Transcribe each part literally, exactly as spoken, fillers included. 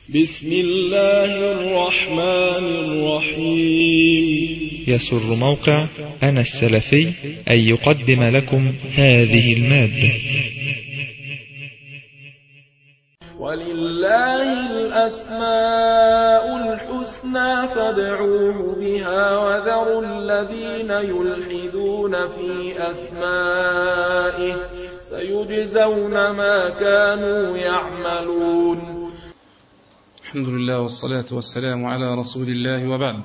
بسم الله الرحمن الرحيم. يسر موقع أنا السلفي أن يقدم لكم هذه المادة. ولله الأسماء الحسنى فادعوه بها وذروا الذين يلحدون في أسمائه سيجزون ما كانوا يعملون. الحمد لله والصلاة والسلام على رسول الله، وبعد.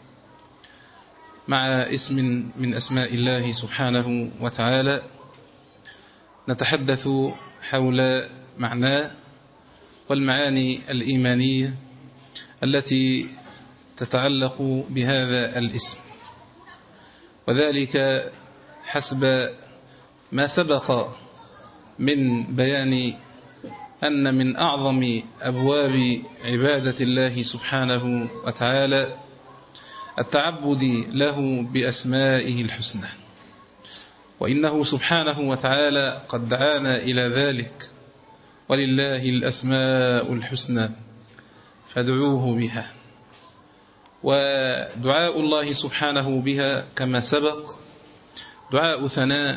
مع اسم من أسماء الله سبحانه وتعالى نتحدث حول معناه والمعاني الإيمانية التي تتعلق بهذا الاسم، وذلك حسب ما سبق من بيان أن من أعظم أبواب عبادة الله سبحانه وتعالى التعبد له بأسمائه الحسنى، وإنه سبحانه وتعالى قد دعانا إلى ذلك: ولله الأسماء الحسنى فادعوه بها. ودعاء الله سبحانه بها كما سبق دعاء ثناء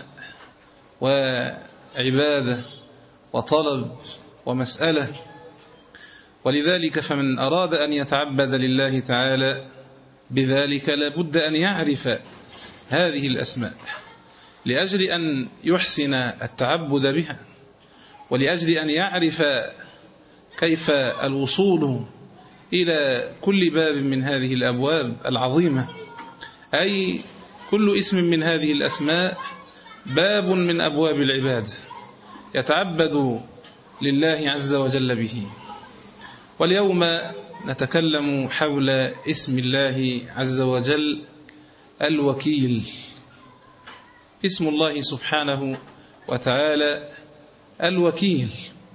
وعبادة وطلب ومسألة، ولذلك فمن أراد أن يتعبد لله تعالى بذلك لابد أن يعرف هذه الأسماء لأجل أن يحسن التعبد بها، ولأجل أن يعرف كيف الوصول إلى كل باب من هذه الأبواب العظيمة، أي كل اسم من هذه الأسماء باب من أبواب العبادة يتعبد لله عز وجل به. واليوم نتكلم حول اسم الله عز وجل الوكيل. اسم الله سبحانه وتعالى الوكيل،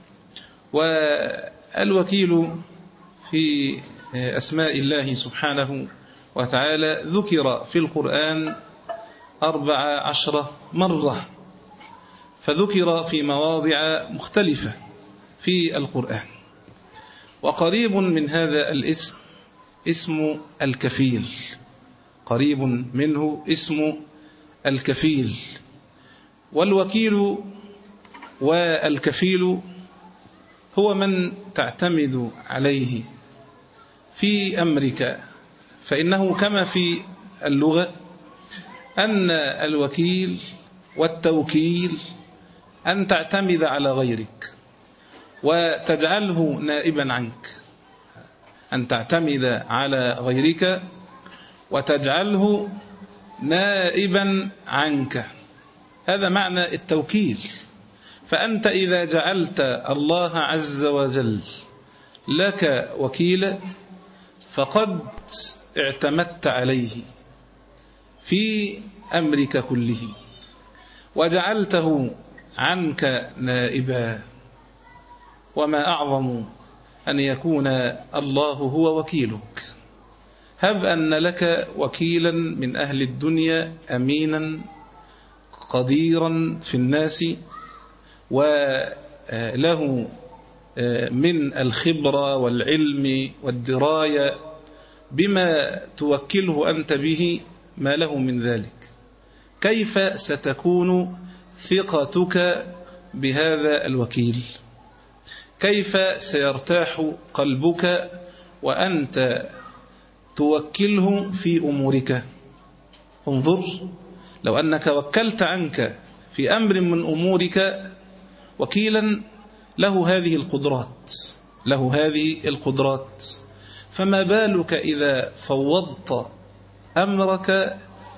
والوكيل في أسماء الله سبحانه وتعالى ذكر في القرآن أربع عشر مرة، فذكر في مواضع مختلفة في القرآن. وقريب من هذا الاسم اسم الكفيل، قريب منه اسم الكفيل. والوكيل والكفيل هو من تعتمد عليه في أمرك، فإنه كما في اللغة أن الوكيل والتوكيل أن تعتمد على غيرك وتجعله نائبا عنك، أن تعتمد على غيرك وتجعله نائبا عنك، هذا معنى التوكيل. فأنت إذا جعلت الله عز وجل لك وكيلا فقد اعتمدت عليه في أمرك كله وجعلته عنك نائبا. وما أعظم أن يكون الله هو وكيلك. هب أن لك وكيلا من أهل الدنيا أمينا قديرا في الناس وله من الخبرة والعلم والدراية بما توكله أنت به ما له من ذلك، كيف ستكون ثقتك بهذا الوكيل؟ كيف سيرتاح قلبك وأنت توكله في أمورك؟ انظر، لو أنك وكلت عنك في أمر من أمورك وكيلا له هذه القدرات له هذه القدرات فما بالك إذا فوضت أمرك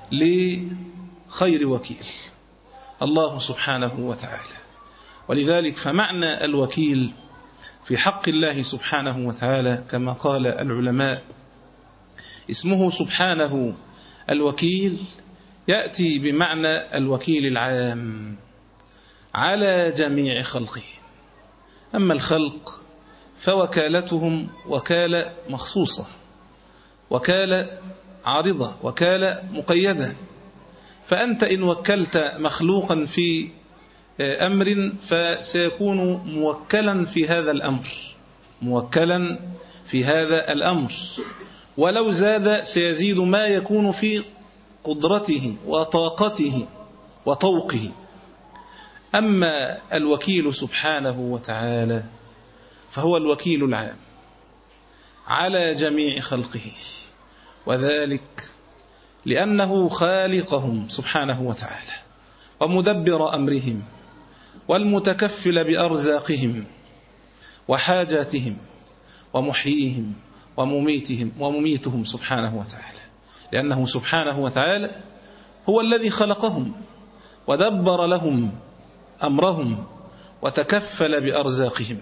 لخير وكيل الله سبحانه وتعالى. ولذلك فمعنى الوكيل في حق الله سبحانه وتعالى كما قال العلماء اسمه سبحانه الوكيل يأتي بمعنى الوكيل العام على جميع خلقه. أما الخلق فوكالتهم وكالة مخصوصة، وكالة عارضة، وكالة مقيدة. فأنت إن وكلت مخلوقا في أمر فسيكون موكلا في هذا الأمر موكلا في هذا الأمر، ولو زاد سيزيد ما يكون في قدرته وطاقته وطوقه. أما الوكيل سبحانه وتعالى فهو الوكيل العام على جميع خلقه، وذلك لأنه خالقهم سبحانه وتعالى ومدبر أمرهم والمتكفل بأرزاقهم وحاجاتهم ومحييهم ومميتهم ومميتهم سبحانه وتعالى، لأنه سبحانه وتعالى هو الذي خلقهم ودبر لهم أمرهم وتكفل بأرزاقهم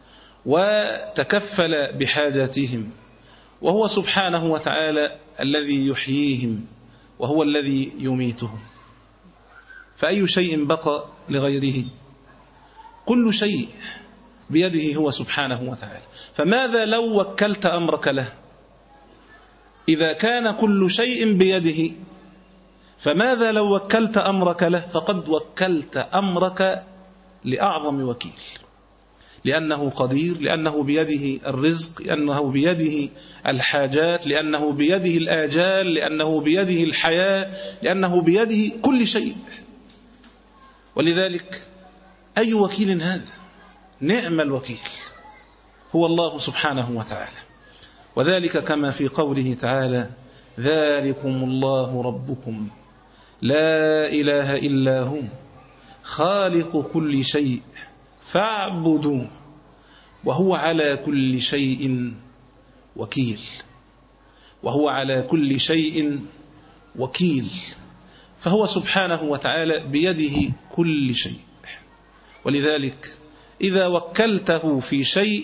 وتكفل بحاجاتهم، وهو سبحانه وتعالى الذي يحييهم وهو الذي يميتهم. فأي شيء بقى لغيره؟ كل شيء بيده هو سبحانه وتعالى. فماذا لو وكلت أمرك له؟ إذا كان كل شيء بيده فماذا لو وكلت أمرك له؟ فقد وكلت أمرك لأعظم وكيل، لأنه قدير، لأنه بيده الرزق، لأنه بيده الحاجات، لأنه بيده الآجال، لأنه بيده الحياة، لأنه بيده كل شيء. ولذلك أي وكيل هذا؟ نعم الوكيل هو الله سبحانه وتعالى. وذلك كما في قوله تعالى: ذلكم الله ربكم لا إله إلا هو خالق كل شيء فاعبدوه وهو على كل شيء وكيل. وهو على كل شيء وكيل، فهو سبحانه وتعالى بيده كل شيء. ولذلك إذا وكلته في شيء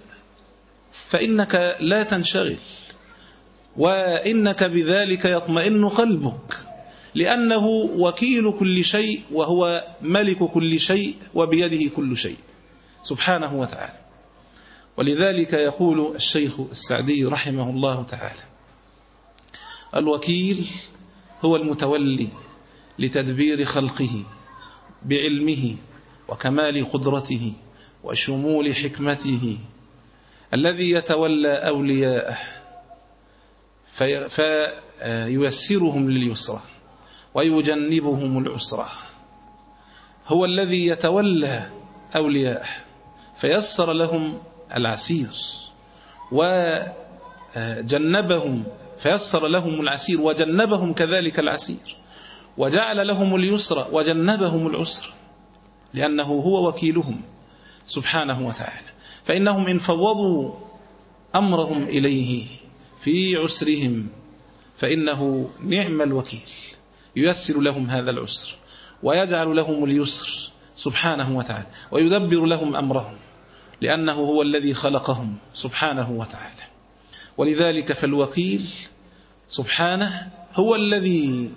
فإنك لا تنشغل، وإنك بذلك يطمئن قلبك، لأنه وكيل كل شيء وهو ملك كل شيء وبيده كل شيء سبحانه وتعالى. ولذلك يقول الشيخ السعدي رحمه الله تعالى: الوكيل هو المتولي لتدبير خلقه بعلمه وكمال قدرته وشمول حكمته، الذي يتولى أولياءه فييسرهم لليسرى ويجنبهم العسرى. هو الذي يتولى أولياءه فيسر لهم العسير وجنبهم فيسر لهم العسير وجنبهم كذلك العسير، وجعل لهم اليسر وجنبهم العسر، لأنه هو وكيلهم سبحانه وتعالى. فإنهم إن فوضوا أمرهم إليه في عسرهم فإنه نعم الوكيل، ييسر لهم هذا العسر ويجعل لهم اليسر سبحانه وتعالى ويدبر لهم أمرهم، لأنه هو الذي خلقهم سبحانه وتعالى. ولذلك فالوكيل سبحانه هو الذي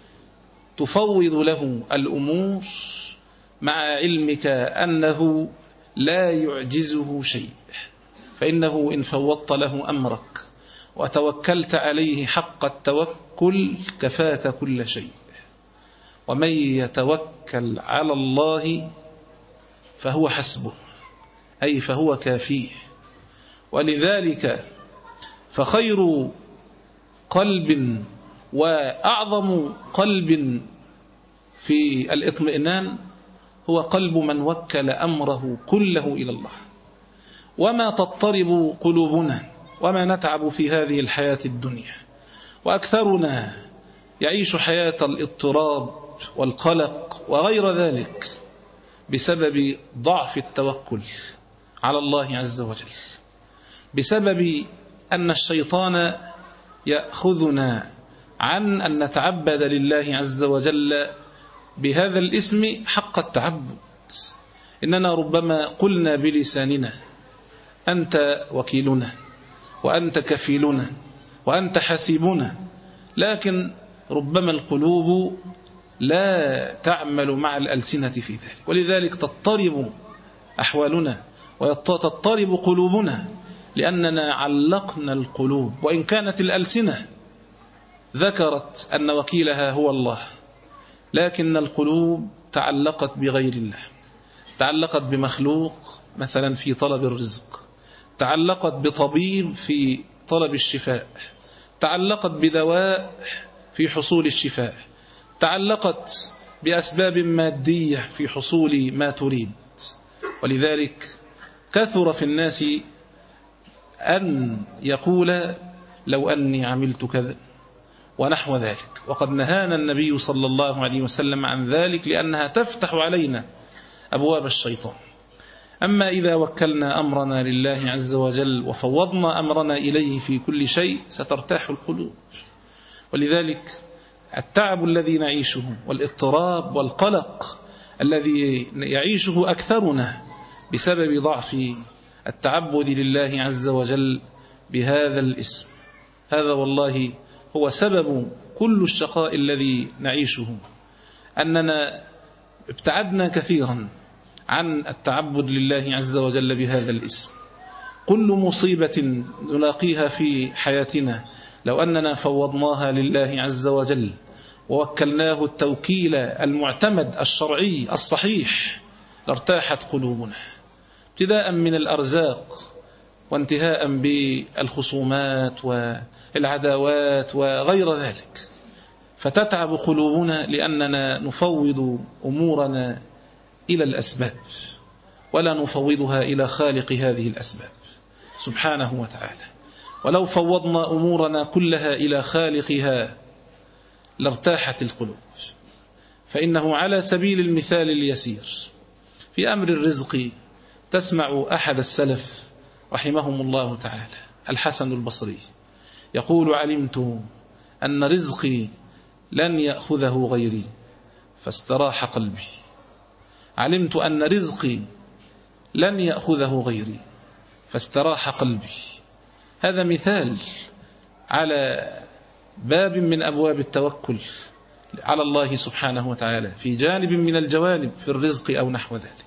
تفوض له الأمور مع علمك أنه لا يعجزه شيء، فإنه إن فوضت له أمرك وتوكلت عليه حق التوكل كفاك كل شيء. ومن يتوكل على الله فهو حسبه، أي فهو كافيه. ولذلك فخير قلب وأعظم قلب في الاطمئنان هو قلب من وكل أمره كله إلى الله. وما تضطرب قلوبنا وما نتعب في هذه الحياة الدنيا، وأكثرنا يعيش حياة الاضطراب والقلق وغير ذلك بسبب ضعف التوكل على الله عز وجل، بسبب أن الشيطان يأخذنا عن أن نتعبد لله عز وجل بهذا الاسم حق التعبد. إننا ربما قلنا بلساننا: أنت وكيلنا وأنت كفيلنا وأنت حسيبنا، لكن ربما القلوب لا تعمل مع الألسنة في ذلك. ولذلك تضطرب أحوالنا وتضطرب قلوبنا، لأننا علقنا القلوب، وإن كانت الألسنة ذكرت أن وكيلها هو الله، لكن القلوب تعلقت بغير الله، تعلقت بمخلوق مثلا في طلب الرزق، تعلقت بطبيب في طلب الشفاء، تعلقت بدواء في حصول الشفاء، تعلقت بأسباب مادية في حصول ما تريد. ولذلك كثر في الناس أن يقول لو أني عملت كذا ونحو ذلك، وقد نهانا النبي صلى الله عليه وسلم عن ذلك لأنها تفتح علينا أبواب الشيطان. أما إذا وكلنا أمرنا لله عز وجل وفوضنا أمرنا إليه في كل شيء سترتاح القلوب. ولذلك التعب الذي نعيشه والاضطراب والقلق الذي يعيشه أكثرنا بسبب ضعف التعبد لله عز وجل بهذا الاسم، هذا والله هو سبب كل الشقاء الذي نعيشه، أننا ابتعدنا كثيرا عن التعبد لله عز وجل بهذا الاسم. كل مصيبة نلاقيها في حياتنا لو أننا فوضناها لله عز وجل ووكلناه التوكيل المعتمد الشرعي الصحيح لارتاحت قلوبنا، ابتداء من الأرزاق وانتهاء بالخصومات والعداوات وغير ذلك. فتتعب قلوبنا لأننا نفوض أمورنا إلى الأسباب ولا نفوضها إلى خالق هذه الأسباب سبحانه وتعالى. ولو فوضنا أمورنا كلها إلى خالقها لارتاحت القلوب. فإنه على سبيل المثال اليسير في أمر الرزق تسمع أحد السلف رحمهم الله تعالى الحسن البصري يقول: علمت أن رزقي لن يأخذه غيري فاستراح قلبي. علمت أن رزقي لن يأخذه غيري فاستراح قلبي. هذا مثال على باب من أبواب التوكل على الله سبحانه وتعالى في جانب من الجوانب في الرزق أو نحو ذلك.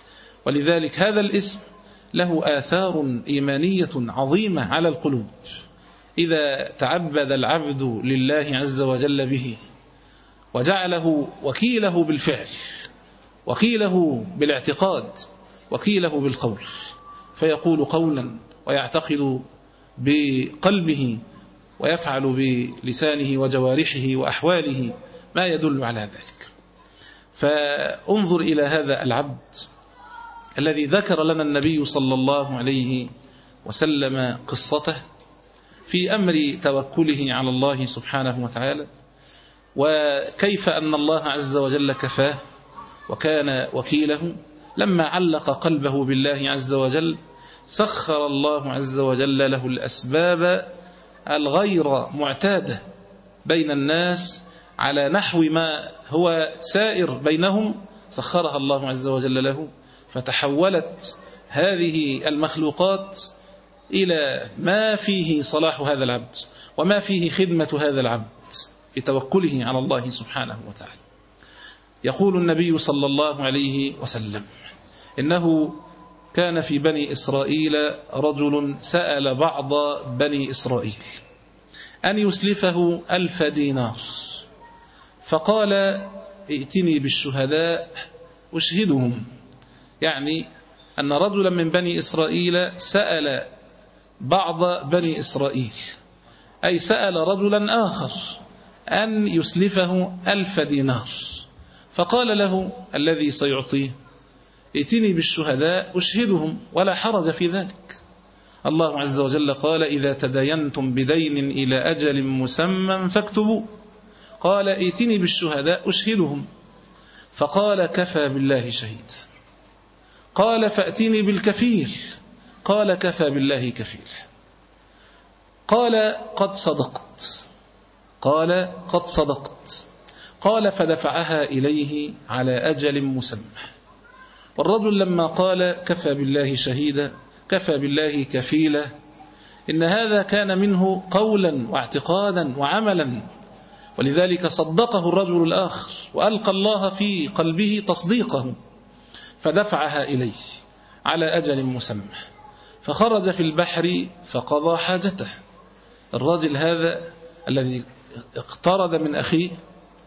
ولذلك هذا الاسم له آثار إيمانية عظيمة على القلوب إذا تعبد العبد لله عز وجل به وجعله وكيله بالفعل، وكيله بالاعتقاد، وكيله بالقول، فيقول قولا ويعتقد بقلبه ويفعل بلسانه وجوارحه وأحواله ما يدل على ذلك. فانظر إلى هذا العبد الذي ذكر لنا النبي صلى الله عليه وسلم قصته في أمر توكله على الله سبحانه وتعالى، وكيف أن الله عز وجل كفاه وكان وكيله. لما علق قلبه بالله عز وجل سخر الله عز وجل له الأسباب الغير معتادة بين الناس على نحو ما هو سائر بينهم، سخرها الله عز وجل له، فتحولت هذه المخلوقات إلى ما فيه صلاح هذا العبد وما فيه خدمة هذا العبد بتوكله على الله سبحانه وتعالى. يقول النبي صلى الله عليه وسلم: إنه كان في بني إسرائيل رجل سأل بعض بني إسرائيل أن يسلفه ألف دينار، فقال: ائتني بالشهداء أشهدهم. يعني أن رجلا من بني إسرائيل سأل بعض بني إسرائيل، أي سأل رجلا آخر أن يسلفه ألف دينار، فقال له الذي سيعطيه: ائتني بالشهداء أشهدهم، ولا حرج في ذلك. الله عز وجل قال: إذا تداينتم بدين إلى أجل مسمى فاكتبوا. قال: ائتني بالشهداء أشهدهم، فقال: كفى بالله شهيد. قال: فأتني بالكفيل. قال: كفى بالله كفيل. قال: قد صدقت. قال: قد صدقت. قال: فدفعها إليه على أجل مسمى. والرجل لما قال: كفى بالله شهيدا، كفى بالله كفيلا، إن هذا كان منه قولا واعتقادا وعملا، ولذلك صدقه الرجل الآخر وألقى الله في قلبه تصديقه، فدفعها إليه على أجل مسمى، فخرج في البحر فقضى حاجته. الرجل هذا الذي اقترض من أخيه،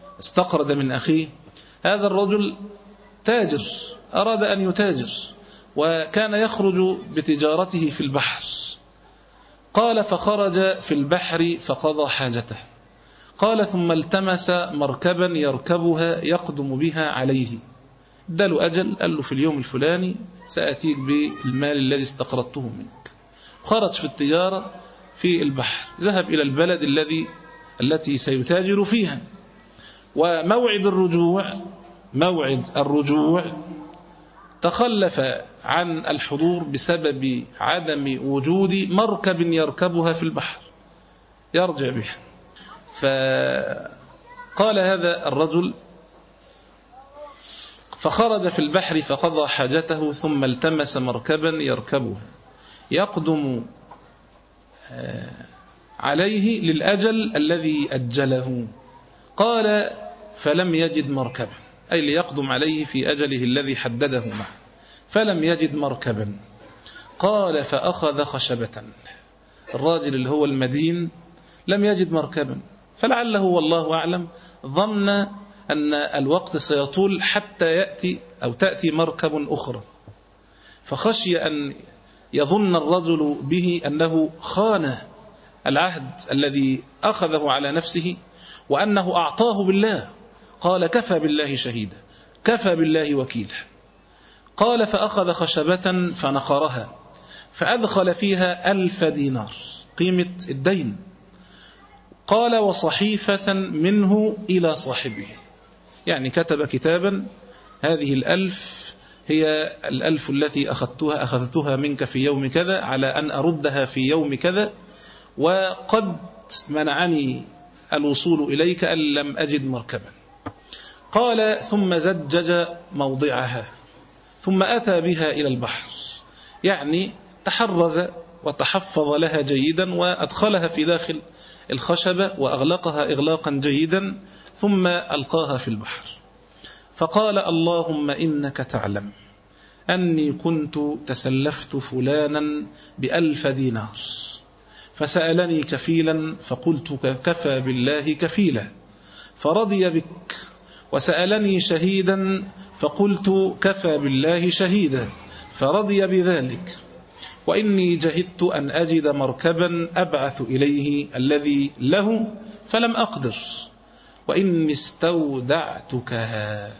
استقرض من أخيه، هذا الرجل تاجر، أراد أن يتاجر، وكان يخرج بتجارته في البحر. قال فخرج في البحر فقضى حاجته. قال ثم التمس مركبا يركبها يقدم بها عليه. اداله أجل، قال له في اليوم الفلاني سأتيك بالمال الذي استقرضته منك. خرج في التجارة في البحر، ذهب إلى البلد الذي التي سيتاجر فيها، وموعد الرجوع موعد الرجوع تخلف عن الحضور بسبب عدم وجود مركب يركبها في البحر يرجع بها. فقال هذا الرجل فخرج في البحر فقضى حاجته ثم التمس مركبا يركبها يقدم عليه للأجل الذي أجله. قال فلم يجد مركبا، أي ليقدم عليه في أجله الذي حدده معه، فلم يجد مركبا. قال فأخذ خشبة. الراجل اللي هو المدين لم يجد مركبا، فلعله والله أعلم ظن أن الوقت سيطول حتى يأتي أو تأتي مركب أخرى، فخشي أن يظن الرجل به أنه خان العهد الذي أخذه على نفسه وأنه أعطاه بالله. قال كفى بالله شهيدا، كفى بالله وكيلا. قال فأخذ خشبة فنقرها فأدخل فيها ألف دينار قيمة الدين. قال وصحيفة منه إلى صاحبه، يعني كتب كتابا هذه الألف هي الألف التي أخذتها أخذتها منك في يوم كذا على أن أردها في يوم كذا، وقد منعني الوصول إليك أن لم أجد مركبا. قال ثم زجج موضعها ثم أتى بها إلى البحر، يعني تحرز وتحفظ لها جيدا وأدخلها في داخل الخشبة وأغلقها إغلاقا جيدا ثم ألقاها في البحر. فقال اللهم إنك تعلم أني كنت تسلفت فلانا بألف دينار فسألني كفيلا فقلت كفى بالله كفيلا فرضي بك، وسألني شهيدا فقلت كفى بالله شهيدا فرضي بذلك، وإني جهدت أن أجد مركبا أبعث إليه الذي له فلم أقدر، وإني استودعتكها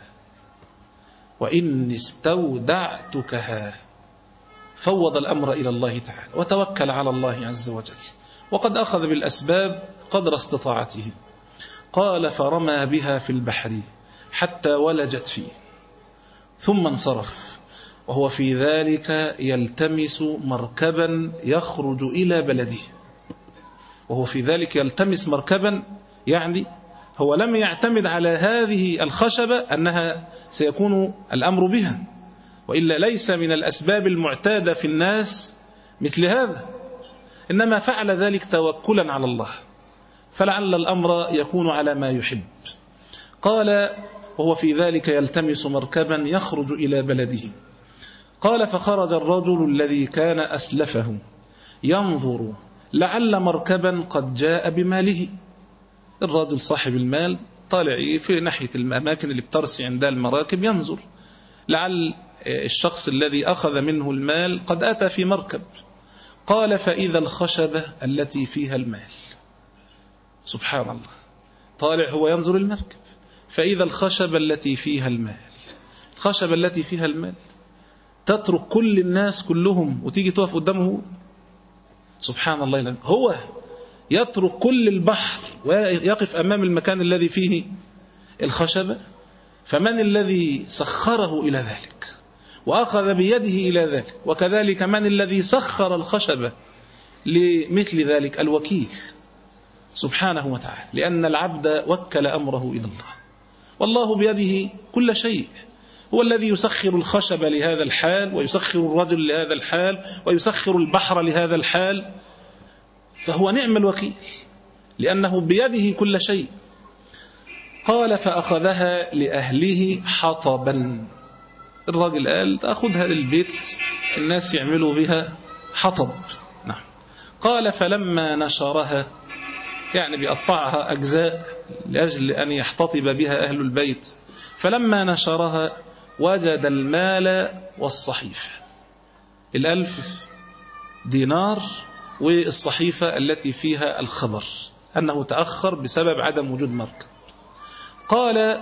وإني استودعتكها. فوض الأمر إلى الله تعالى وتوكل على الله عز وجل، وقد أخذ بالأسباب قدر استطاعته. قال فرمى بها في البحر حتى ولجت فيه ثم انصرف، وهو في ذلك يلتمس مركبا يخرج إلى بلده. وهو في ذلك يلتمس مركبا، يعني هو لم يعتمد على هذه الخشبة أنها سيكون الأمر بها، وإلا ليس من الأسباب المعتادة في الناس مثل هذا، إنما فعل ذلك توكلا على الله، فلعل الأمر يكون على ما يحب. قال وهو في ذلك يلتمس مركبا يخرج إلى بلده. قال فخرج الرجل الذي كان أسلفه ينظر لعل مركبا قد جاء بماله. الرجل صاحب المال طالع في ناحية الأماكن اللي بترسي عندها المراكب ينظر لعل الشخص الذي أخذ منه المال قد أتى في مركب. قال فإذا الخشبة التي فيها المال. سبحان الله، طالع هو ينظر المركب فإذا الخشبة التي فيها المال. الخشبة التي فيها المال تترك كل الناس كلهم وتيجي تقف قدامه. سبحان الله، هو يترك كل البحر ويقف أمام المكان الذي فيه الخشبة. فمن الذي سخره إلى ذلك وأخذ بيده إلى ذلك؟ وكذلك من الذي سخر الخشبة لمثل ذلك؟ الوكيل سبحانه وتعالى، لأن العبد وكل أمره إلى الله، والله بيده كل شيء. هو الذي يسخر الخشب لهذا الحال، ويسخر الرجل لهذا الحال، ويسخر البحر لهذا الحال، فهو نعم الوكيل لأنه بيده كل شيء. قال فأخذها لأهله حطبا. الراجل قال تأخذها للبيت الناس يعملوا بها حطب. نعم. قال فلما نشرها، يعني بيقطعها أجزاء لأجل أن يحتطب بها أهل البيت، فلما نشرها وجد المال والصحيفة. الألف دينار والصحيفة التي فيها الخبر أنه تأخر بسبب عدم وجود مركب. قال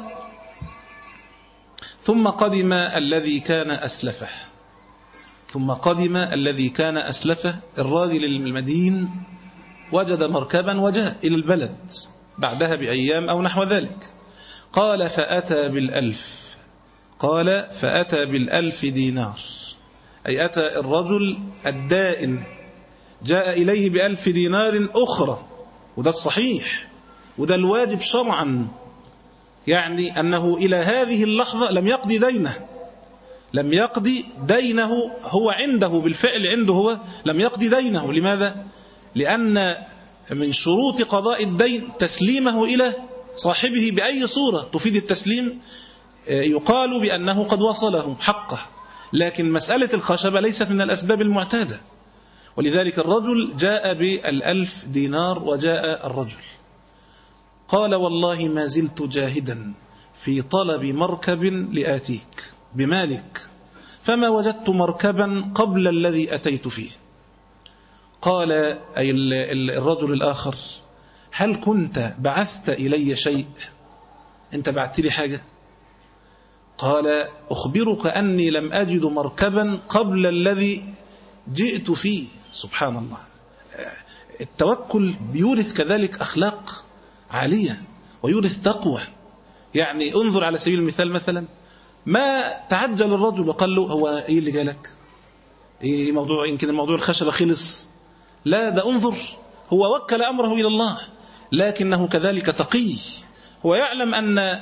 ثم قدم الذي كان أسلفه ثم قدم الذي كان أسلفه الراجل المدين وجد مركبا وجاء إلى البلد بعدها بأيام أو نحو ذلك. قال فأتى بالألف قال فأتى بالألف دينار، أي أتى الرجل الدائن جاء إليه بألف دينار أخرى، وده الصحيح وده الواجب شرعا، يعني أنه إلى هذه اللحظة لم يقضي دينه لم يقضي دينه هو عنده بالفعل عنده هو لم يقضي دينه. لماذا؟ لأن من شروط قضاء الدين تسليمه إلى صاحبه بأي صورة تفيد التسليم، يقال بأنه قد وصله حقه، لكن مسألة الخشبة ليست من الأسباب المعتادة. ولذلك الرجل جاء بالألف دينار وجاء الرجل قال والله ما زلت جاهدا في طلب مركب لآتيك بمالك فما وجدت مركبا قبل الذي أتيت فيه. قال أي الرجل الآخر هل كنت بعثت إلي شيء؟ أنت بعثت لي حاجة؟ قال أخبرك أني لم أجد مركبا قبل الذي جئت فيه. سبحان الله، التوكل بيورث كذلك أخلاق عالية ويورث تقوى. يعني انظر على سبيل المثال مثلا ما تعجل الرجل وقال له هو ايه اللي جالك؟ ايه موضوع يمكن الموضوع الخشبة خلص؟ لا، ده انظر هو وكل أمره إلى الله، لكنه كذلك تقي، هو يعلم أن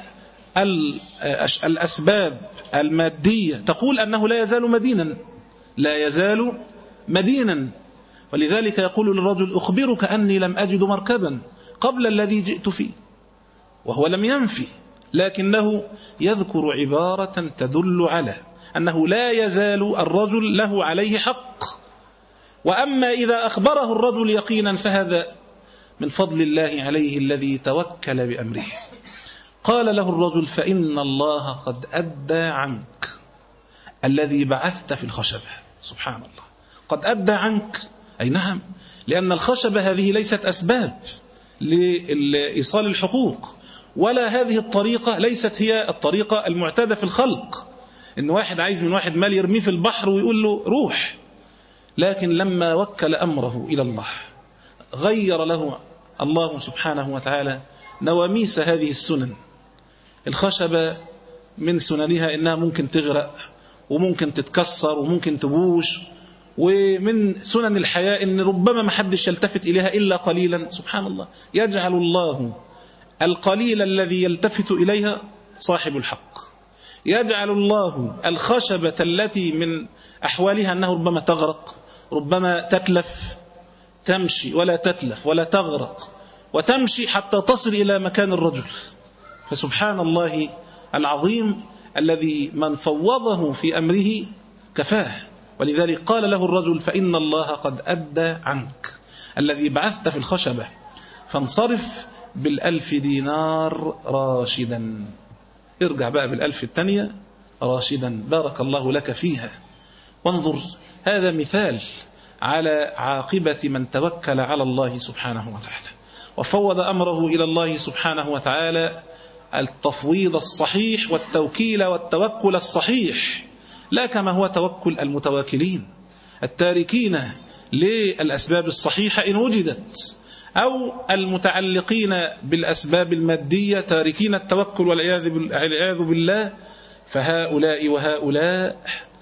الأسباب المادية تقول أنه لا يزال مدينا لا يزال مدينا ولذلك يقول للرجل أخبرك أني لم أجد مركبا قبل الذي جئت فيه، وهو لم ينفي، لكنه يذكر عبارة تدل على أنه لا يزال الرجل له عليه حق. وأما إذا أخبره الرجل يقينا فهذا من فضل الله عليه الذي توكل بأمره. قال له الرجل فإن الله قد أدى عنك الذي بعثت في الخشبة. سبحان الله، قد أدى عنك، أي نعم، لأن الخشبة هذه ليست أسباب لإيصال الحقوق، ولا هذه الطريقة ليست هي الطريقة المعتادة في الخلق، إن واحد عايز من واحد مال يرميه في البحر ويقول له روح. لكن لما وكل أمره إلى الله غير له الله سبحانه وتعالى نواميس هذه السنن. الخشبة من سننها إنها ممكن تغرق وممكن تتكسر وممكن تبوش، ومن سنن الحياة إن ربما ما حدش يلتفت إليها إلا قليلا. سبحان الله، يجعل الله القليل الذي يلتفت إليها صاحب الحق، يجعل الله الخشبة التي من أحوالها أنه ربما تغرق، ربما تتلف، تمشي ولا تتلف ولا تغرق، وتمشي حتى تصل إلى مكان الرجل. فسبحان الله العظيم الذي من فوضه في أمره كفاه. ولذلك قال له الرجل فإن الله قد أدى عنك الذي بعثت في الخشبة فانصرف بالألف دينار راشدا. ارجع بقى بالألف الثانية راشدا، بارك الله لك فيها. وانظر، هذا مثال على عاقبة من توكل على الله سبحانه وتعالى وفوض أمره إلى الله سبحانه وتعالى، التفويض الصحيح والتوكيل والتوكل الصحيح، لا كما هو توكل المتواكلين التاركين للأسباب الصحيحة إن وجدت، أو المتعلقين بالأسباب المادية تاركين التوكل والعياذ بالله. فهؤلاء وهؤلاء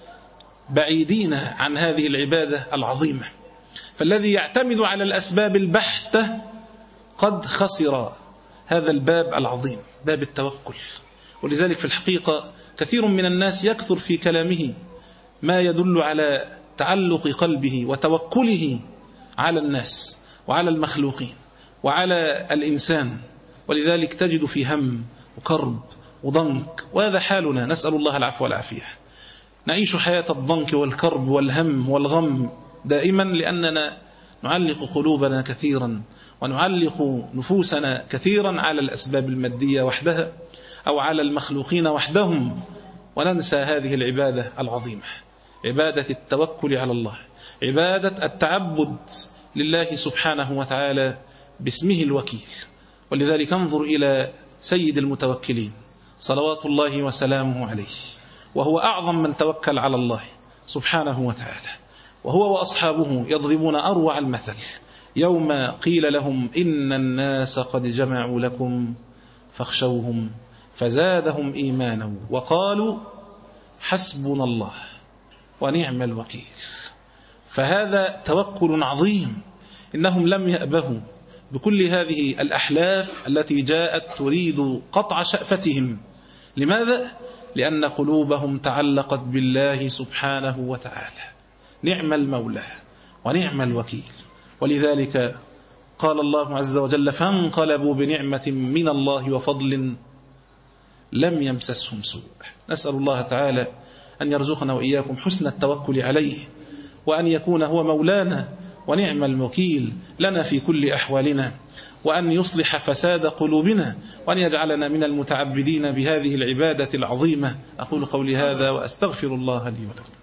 بعيدين عن هذه العبادة العظيمة. فالذي يعتمد على الأسباب البحتة قد خسر هذا الباب العظيم، باب التوكل. ولذلك في الحقيقة كثير من الناس يكثر في كلامه ما يدل على تعلق قلبه وتوكله على الناس وعلى المخلوقين وعلى الإنسان، ولذلك تجد في هم وكرب وضنك، وهذا حالنا، نسأل الله العفو والعافية. نعيش حياة الضنك والكرب والهم والغم دائما، لأننا نعلق قلوبنا كثيرا ونعلق نفوسنا كثيرا على الأسباب المادية وحدها أو على المخلوقين وحدهم، وننسى هذه العبادة العظيمة. عبادة التوكل على الله، عبادة التعبد لله سبحانه وتعالى باسمه الوكيل. ولذلك انظر إلى سيد المتوكلين صلوات الله وسلامه عليه، وهو أعظم من توكل على الله سبحانه وتعالى، وهو وأصحابه يضربون أروع المثل يوم قيل لهم إن الناس قد جمعوا لكم فاخشوهم فزادهم إيمانا وقالوا حسبنا الله ونعم الوكيل. فهذا توكل عظيم. إنهم لم يأبهوا بكل هذه الأحلاف التي جاءت تريد قطع شأفتهم. لماذا؟ لأن قلوبهم تعلقت بالله سبحانه وتعالى. نعم المولى ونعم الوكيل. ولذلك قال الله عز وجل فانقلبوا بنعمة من الله وفضل لم يمسسهم سوء. نسأل الله تعالى أن يرزقنا وإياكم حسن التوكل عليه، وأن يكون هو مولانا ونعم الوكيل لنا في كل أحوالنا، وأن يصلح فساد قلوبنا، وأن يجعلنا من المتعبدين بهذه العبادة العظيمة. أقول قولي هذا وأستغفر الله لي ولكم.